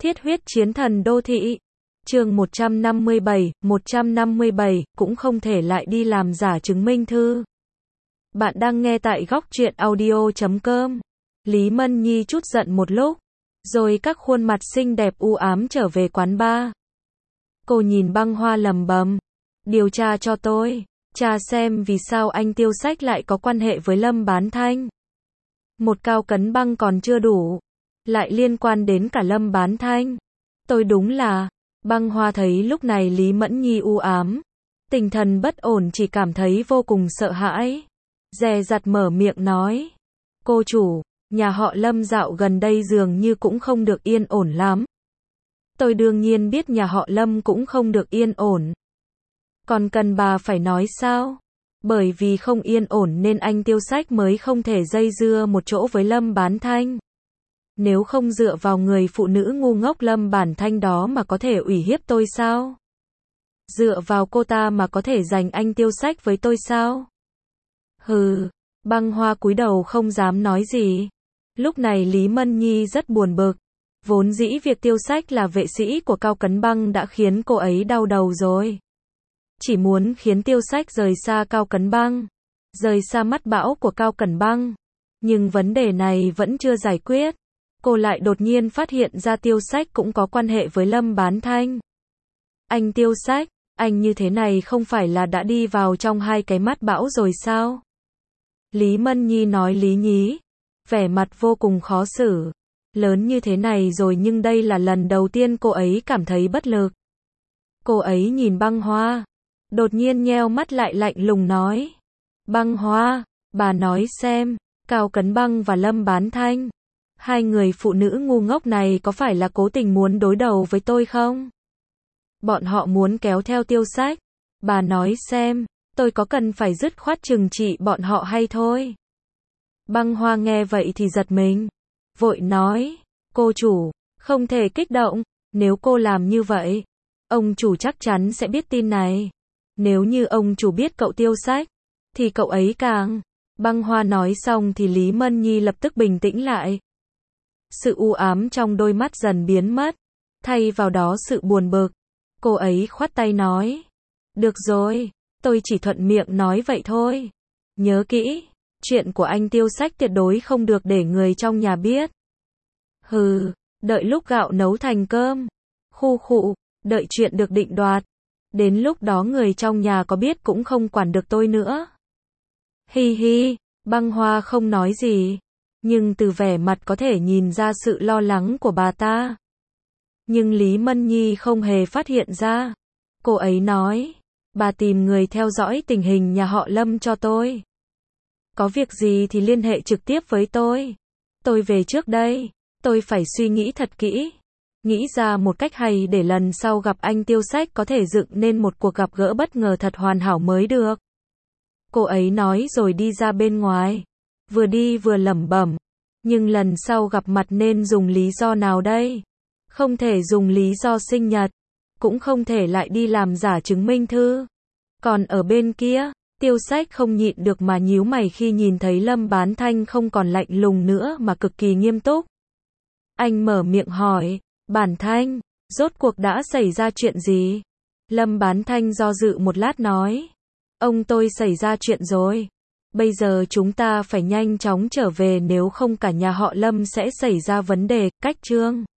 Thiết huyết chiến thần đô thị. Chương 157, cũng không thể lại đi làm giả chứng minh thư. Bạn đang nghe tại góc truyện audio.com. Lý Mân Nhi chút giận một lúc, rồi các khuôn mặt xinh đẹp u ám trở về quán bar. Cô nhìn Băng Hoa lẩm bẩm, điều tra cho tôi, tra xem vì sao anh Tiêu Sách lại có quan hệ với Lâm Bán Thanh. Một Cao Cấn Băng còn chưa đủ, lại liên quan đến cả Lâm Bán Thanh. Tôi đúng là, Băng Hoa thấy lúc này Lý Mẫn Nhi u ám, tinh thần bất ổn, chỉ cảm thấy vô cùng sợ hãi. Dè dặt mở miệng nói, cô chủ, nhà họ Lâm dạo gần đây dường như cũng không được yên ổn lắm. Tôi đương nhiên biết nhà họ Lâm cũng không được yên ổn. Còn cần bà phải nói sao? Bởi vì không yên ổn nên anh Tiêu Sách mới không thể dây dưa một chỗ với Lâm Bán Thanh. Nếu không dựa vào người phụ nữ ngu ngốc Lâm Bán Thanh đó mà có thể ủy hiếp tôi sao? Dựa vào cô ta mà có thể giành anh Tiêu Sách với tôi sao? Hừ, Băng Hoa cúi đầu không dám nói gì. Lúc này Lý Mân Nhi rất buồn bực. Vốn dĩ việc Tiêu Sách là vệ sĩ của Cao Cấn Băng đã khiến cô ấy đau đầu rồi. Chỉ muốn khiến Tiêu Sách rời xa Cao Cấn Băng, rời xa mắt bão của Cao Cấn Băng. Nhưng vấn đề này vẫn chưa giải quyết. Cô lại đột nhiên phát hiện ra Tiêu Sách cũng có quan hệ với Lâm Bán Thanh. Anh Tiêu Sách, anh như thế này không phải là đã đi vào trong hai cái mắt bão rồi sao? Lý Mân Nhi nói lý nhí, vẻ mặt vô cùng khó xử. Lớn như thế này rồi nhưng đây là lần đầu tiên cô ấy cảm thấy bất lực. Cô ấy nhìn Băng Hoa, đột nhiên nheo mắt lại lạnh lùng nói. Băng Hoa, bà nói xem, Cao Cấn Băng và Lâm Bán Thanh, hai người phụ nữ ngu ngốc này có phải là cố tình muốn đối đầu với tôi không? Bọn họ muốn kéo theo Tiêu Sách. Bà nói xem, tôi có cần phải dứt khoát trừng trị bọn họ hay thôi? Băng Hoa nghe vậy thì giật mình, vội nói, cô chủ, không thể kích động, nếu cô làm như vậy, ông chủ chắc chắn sẽ biết tin này. Nếu như ông chủ biết cậu Tiêu Sách, thì cậu ấy càng... Băng Hoa nói xong thì Lý Mân Nhi lập tức bình tĩnh lại. Sự u ám trong đôi mắt dần biến mất, thay vào đó sự buồn bực. Cô ấy khoát tay nói, được rồi, tôi chỉ thuận miệng nói vậy thôi. Nhớ kỹ, chuyện của anh Tiêu Sách tuyệt đối không được để người trong nhà biết. Hừ, đợi lúc gạo nấu thành cơm. Khu khụ, đợi chuyện được định đoạt. Đến lúc đó người trong nhà có biết cũng không quản được tôi nữa. Hi hi, Băng Hoa không nói gì, nhưng từ vẻ mặt có thể nhìn ra sự lo lắng của bà ta. Nhưng Lý Mân Nhi không hề phát hiện ra. Cô ấy nói, bà tìm người theo dõi tình hình nhà họ Lâm cho tôi. Có việc gì thì liên hệ trực tiếp với tôi. Tôi về trước đây, tôi phải suy nghĩ thật kỹ. Nghĩ ra một cách hay để lần sau gặp anh Tiêu Sách có thể dựng nên một cuộc gặp gỡ bất ngờ thật hoàn hảo mới được. Cô ấy nói rồi đi ra bên ngoài. Vừa đi vừa lẩm bẩm. Nhưng lần sau gặp mặt nên dùng lý do nào đây? Không thể dùng lý do sinh nhật. Cũng không thể lại đi làm giả chứng minh thư. Còn ở bên kia, Tiêu Sách không nhịn được mà nhíu mày khi nhìn thấy Lâm Bán Thanh không còn lạnh lùng nữa mà cực kỳ nghiêm túc. Anh mở miệng hỏi, Bán Thanh, rốt cuộc đã xảy ra chuyện gì? Lâm Bán Thanh do dự một lát nói, ông tôi xảy ra chuyện rồi. Bây giờ chúng ta phải nhanh chóng trở về nếu không cả nhà họ Lâm sẽ xảy ra vấn đề. Cách chương